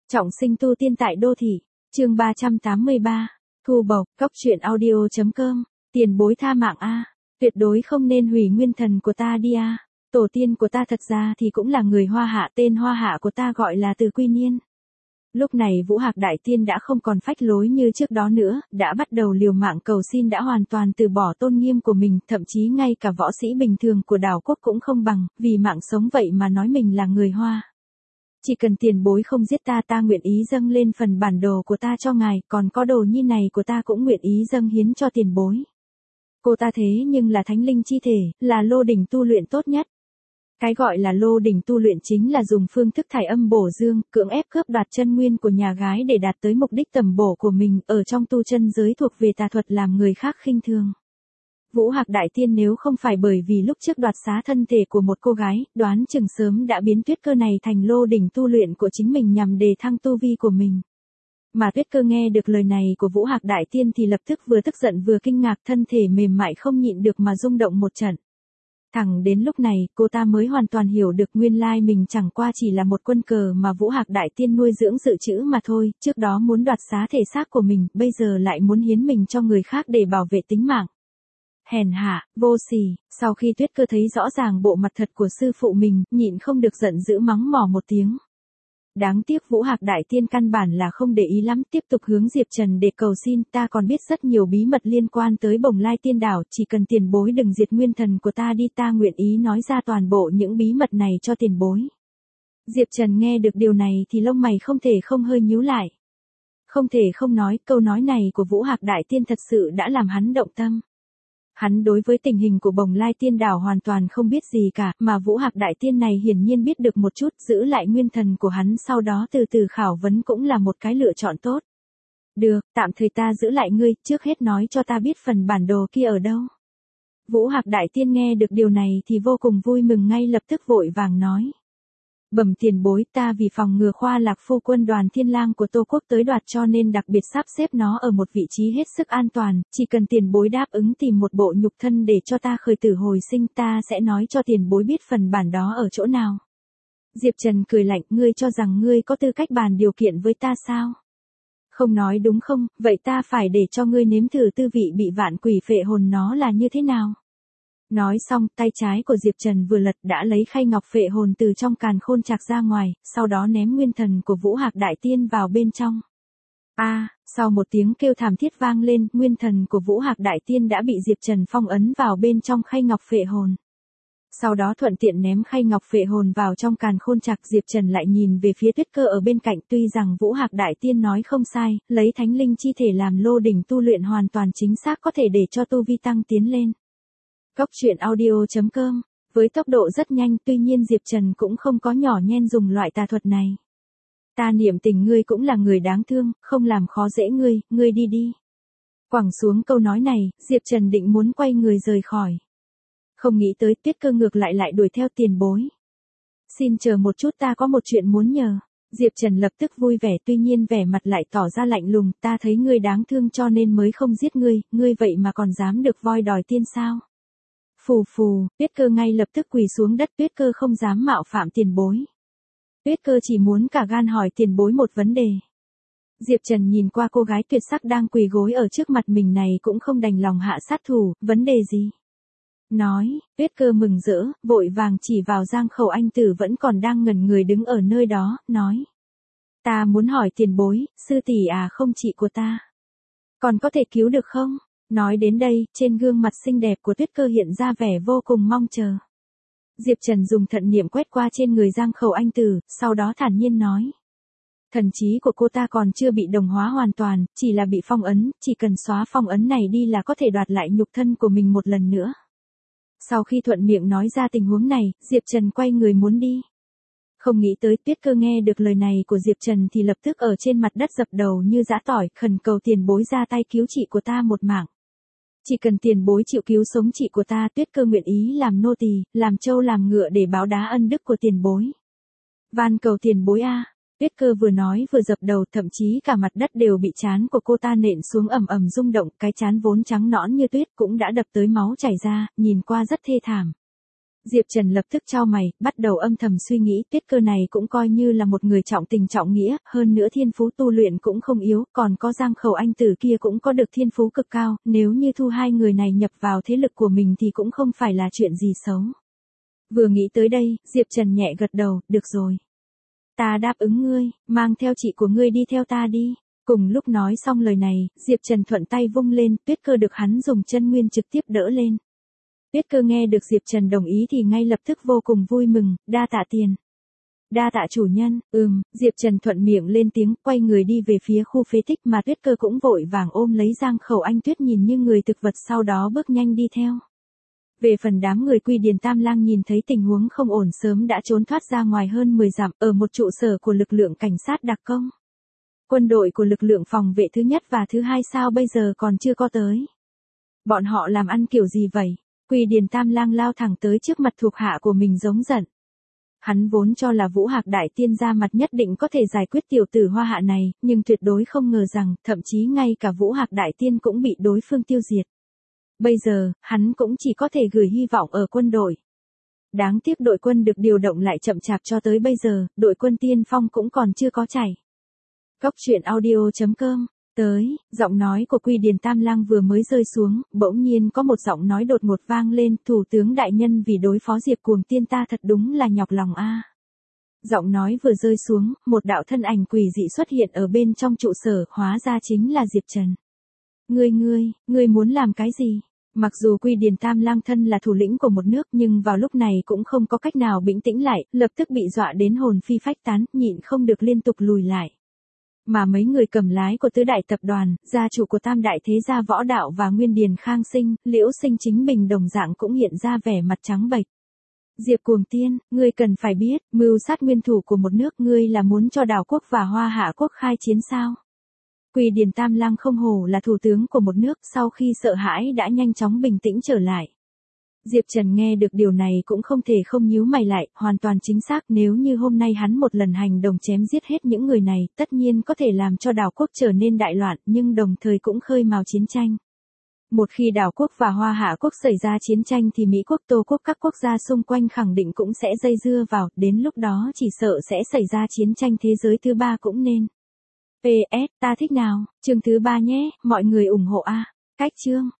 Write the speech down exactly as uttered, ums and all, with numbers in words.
Trọng sinh tu tiên tại đô thị, chương ba trăm tám mươi ba, thu bộc, cốc truyện audio.com, tiền bối tha mạng a, tuyệt đối không nên hủy nguyên thần của ta đi a. Tổ tiên của ta thật ra thì cũng là người Hoa Hạ, tên Hoa Hạ của ta gọi là Từ Quy Niên. Lúc này Vũ Hạc Đại Tiên đã không còn phách lối như trước đó nữa, đã bắt đầu liều mạng cầu xin, đã hoàn toàn từ bỏ tôn nghiêm của mình, thậm chí ngay cả võ sĩ bình thường của đảo quốc cũng không bằng, vì mạng sống vậy mà nói mình là người Hoa. Chỉ cần tiền bối không giết ta, ta nguyện ý dâng lên phần bản đồ của ta cho ngài, còn có đồ nhi này của ta cũng nguyện ý dâng hiến cho tiền bối. Cô ta thế nhưng là thánh linh chi thể, là lô đỉnh tu luyện tốt nhất. Cái gọi là lô đỉnh tu luyện chính là dùng phương thức thải âm bổ dương, cưỡng ép cướp đoạt chân nguyên của nhà gái để đạt tới mục đích tầm bổ của mình, ở trong tu chân giới thuộc về tà thuật, làm người khác khinh thường. Vũ Hạc Đại Tiên nếu không phải bởi vì lúc trước đoạt xá thân thể của một cô gái, đoán chừng sớm đã biến Tuyết Cơ này thành lô đỉnh tu luyện của chính mình nhằm đề thăng tu vi của mình. Mà Tuyết Cơ nghe được lời này của Vũ Hạc Đại Tiên thì lập tức vừa tức giận vừa kinh ngạc, thân thể mềm mại không nhịn được mà rung động một trận. Thẳng đến lúc này, cô ta mới hoàn toàn hiểu được nguyên lai mình chẳng qua chỉ là một quân cờ mà Vũ Hạc Đại Tiên nuôi dưỡng dự trữ mà thôi, trước đó muốn đoạt xá thể xác của mình, bây giờ lại muốn hiến mình cho người khác để bảo vệ tính mạng. Hèn hạ, vô sỉ. Sau khi Tuyết Cơ thấy rõ ràng bộ mặt thật của sư phụ mình, nhịn không được giận dữ mắng mỏ một tiếng. Đáng tiếc Vũ Hạc Đại Tiên căn bản là không để ý lắm, tiếp tục hướng Diệp Trần để cầu xin, ta còn biết rất nhiều bí mật liên quan tới Bồng Lai Tiên Đảo, chỉ cần tiền bối đừng diệt nguyên thần của ta đi, ta nguyện ý nói ra toàn bộ những bí mật này cho tiền bối. Diệp Trần nghe được điều này thì lông mày không thể không hơi nhíu lại. Không thể không nói, câu nói này của Vũ Hạc Đại Tiên thật sự đã làm hắn động tâm. Hắn đối với tình hình của Bồng Lai Tiên Đảo hoàn toàn không biết gì cả, mà Vũ Hạc Đại Tiên này hiển nhiên biết được một chút, giữ lại nguyên thần của hắn sau đó từ từ khảo vấn cũng là một cái lựa chọn tốt. Được, tạm thời ta giữ lại ngươi, trước hết nói cho ta biết phần bản đồ kia ở đâu. Vũ Hạc Đại Tiên nghe được điều này thì vô cùng vui mừng, ngay lập tức vội vàng nói. Bẩm tiền bối, ta vì phòng ngừa Khoa Lạc Phu quân đoàn Thiên Lang của Tô Quốc tới đoạt cho nên đặc biệt sắp xếp nó ở một vị trí hết sức an toàn, chỉ cần tiền bối đáp ứng tìm một bộ nhục thân để cho ta khởi tử hồi sinh, ta sẽ nói cho tiền bối biết phần bản đó ở chỗ nào. Diệp Trần cười lạnh, ngươi cho rằng ngươi có tư cách bàn điều kiện với ta sao? Không nói đúng không, vậy ta phải để cho ngươi nếm thử tư vị bị vạn quỷ phệ hồn nó là như thế nào. Nói xong, tay trái của Diệp Trần vừa lật đã lấy khay ngọc phệ hồn từ trong càn khôn chạc ra ngoài, sau đó ném nguyên thần của Vũ Hạc Đại Tiên vào bên trong. A, à, sau một tiếng kêu thảm thiết vang lên, nguyên thần của Vũ Hạc Đại Tiên đã bị Diệp Trần phong ấn vào bên trong khay ngọc phệ hồn. Sau đó thuận tiện ném khay ngọc phệ hồn vào trong càn khôn chạc, Diệp Trần lại nhìn về phía Tuyết Cơ ở bên cạnh, tuy rằng Vũ Hạc Đại Tiên nói không sai, lấy thánh linh chi thể làm lô đỉnh tu luyện hoàn toàn chính xác có thể để cho tu vi tăng tiến lên. Cốc truyện audio.com, với tốc độ rất nhanh, tuy nhiên Diệp Trần cũng không có nhỏ nhen dùng loại tà thuật này. Ta niệm tình ngươi cũng là người đáng thương, không làm khó dễ ngươi, ngươi đi đi. Quẳng xuống câu nói này, Diệp Trần định muốn quay người rời khỏi. Không nghĩ tới Tuyết Cơ ngược lại lại đuổi theo tiền bối. Xin chờ một chút, ta có một chuyện muốn nhờ. Diệp Trần lập tức vui vẻ, tuy nhiên vẻ mặt lại tỏ ra lạnh lùng, ta thấy ngươi đáng thương cho nên mới không giết ngươi, ngươi vậy mà còn dám được voi đòi tiên sao? Phù phù, Tuyết Cơ ngay lập tức quỳ xuống đất, Tuyết Cơ không dám mạo phạm tiền bối. Tuyết Cơ chỉ muốn cả gan hỏi tiền bối một vấn đề. Diệp Trần nhìn qua cô gái tuyệt sắc đang quỳ gối ở trước mặt mình này cũng không đành lòng hạ sát thủ, vấn đề gì? Nói, Tuyết Cơ mừng rỡ, vội vàng chỉ vào Giang Khẩu Anh Tử vẫn còn đang ngẩn người đứng ở nơi đó, nói. Ta muốn hỏi tiền bối, sư tỷ à không chị của ta. Còn có thể cứu được không? Nói đến đây, trên gương mặt xinh đẹp của Tuyết Cơ hiện ra vẻ vô cùng mong chờ. Diệp Trần dùng thận niệm quét qua trên người Giang Khẩu Anh Tử, sau đó thản nhiên nói. Thần trí của cô ta còn chưa bị đồng hóa hoàn toàn, chỉ là bị phong ấn, chỉ cần xóa phong ấn này đi là có thể đoạt lại nhục thân của mình một lần nữa. Sau khi thuận miệng nói ra tình huống này, Diệp Trần quay người muốn đi. Không nghĩ tới Tuyết Cơ nghe được lời này của Diệp Trần thì lập tức ở trên mặt đất dập đầu như giã tỏi, khẩn cầu tiền bối ra tay cứu chị của ta một mạng. Chỉ cần tiền bối chịu cứu sống chị của ta, Tuyết Cơ nguyện ý làm nô tỳ, làm trâu làm ngựa để báo đá ân đức của tiền bối. Van cầu tiền bối a. Tuyết Cơ vừa nói vừa dập đầu, thậm chí cả mặt đất đều bị trán của cô ta nện xuống ầm ầm rung động, cái trán vốn trắng nõn như tuyết cũng đã đập tới máu chảy ra, nhìn qua rất thê thảm. Diệp Trần lập tức chau mày, bắt đầu âm thầm suy nghĩ, Tuyết Cơ này cũng coi như là một người trọng tình trọng nghĩa, hơn nữa thiên phú tu luyện cũng không yếu, còn có Giang Khẩu anh tử kia cũng có được thiên phú cực cao, nếu như thu hai người này nhập vào thế lực của mình thì cũng không phải là chuyện gì xấu. Vừa nghĩ tới đây, Diệp Trần nhẹ gật đầu, được rồi. Ta đáp ứng ngươi, mang theo chị của ngươi đi theo ta đi. Cùng lúc nói xong lời này, Diệp Trần thuận tay vung lên, Tuyết Cơ được hắn dùng chân nguyên trực tiếp đỡ lên. Tuyết Cơ nghe được Diệp Trần đồng ý thì ngay lập tức vô cùng vui mừng, đa tạ tiền. Đa tạ chủ nhân, ừm, Diệp Trần thuận miệng lên tiếng, quay người đi về phía khu phế tích mà Tuyết Cơ cũng vội vàng ôm lấy Giang Khẩu Anh Tuyết nhìn như người thực vật sau đó bước nhanh đi theo. Về phần đám người Quy Điền Tam Lang nhìn thấy tình huống không ổn sớm đã trốn thoát ra ngoài hơn mười dặm ở một trụ sở của lực lượng cảnh sát đặc công. Quân đội của lực lượng phòng vệ thứ nhất và thứ hai sao bây giờ còn chưa có tới. Bọn họ làm ăn kiểu gì vậy? Quy Điền Tam Lang lao thẳng tới trước mặt thuộc hạ của mình giống giận. Hắn vốn cho là Vũ Hạc Đại Tiên ra mặt nhất định có thể giải quyết tiểu tử Hoa Hạ này, nhưng tuyệt đối không ngờ rằng, thậm chí ngay cả Vũ Hạc Đại Tiên cũng bị đối phương tiêu diệt. Bây giờ, hắn cũng chỉ có thể gửi hy vọng ở quân đội. Đáng tiếc đội quân được điều động lại chậm chạp cho tới bây giờ, đội quân tiên phong cũng còn chưa có chảy. Cốc truyện audio chấm com Tới, giọng nói của Quy Điền Tam Lang vừa mới rơi xuống, bỗng nhiên có một giọng nói đột ngột vang lên, thủ tướng đại nhân vì đối phó Diệp Cuồng Tiên ta thật đúng là nhọc lòng a. Giọng nói vừa rơi xuống, một đạo thân ảnh quỷ dị xuất hiện ở bên trong trụ sở, hóa ra chính là Diệp Trần. Ngươi ngươi, ngươi muốn làm cái gì? Mặc dù Quy Điền Tam Lang thân là thủ lĩnh của một nước nhưng vào lúc này cũng không có cách nào bình tĩnh lại, lập tức bị dọa đến hồn phi phách tán, nhịn không được liên tục lùi lại. Mà mấy người cầm lái của tứ đại tập đoàn, gia chủ của tam đại thế gia Võ Đạo và Nguyên Điền Khang Sinh, Liễu Sinh Chính Bình đồng dạng cũng hiện ra vẻ mặt trắng bệch. Diệp Cuồng Tiên, ngươi cần phải biết, mưu sát nguyên thủ của một nước ngươi là muốn cho Đào Quốc và Hoa Hạ Quốc khai chiến sao? Quy Điền Tam Lang không hổ là thủ tướng của một nước, sau khi sợ hãi đã nhanh chóng bình tĩnh trở lại. Diệp Trần nghe được điều này cũng không thể không nhíu mày lại, hoàn toàn chính xác, nếu như hôm nay hắn một lần hành động chém giết hết những người này, tất nhiên có thể làm cho Đào Quốc trở nên đại loạn, nhưng đồng thời cũng khơi mào chiến tranh. Một khi Đào Quốc và Hoa Hạ Quốc xảy ra chiến tranh thì Mỹ Quốc, Tô Quốc, các quốc gia xung quanh khẳng định cũng sẽ dây dưa vào, đến lúc đó chỉ sợ sẽ xảy ra chiến tranh thế giới thứ ba cũng nên. pê ét, ta thích nào, chương thứ ba nhé, mọi người ủng hộ a. Cách chương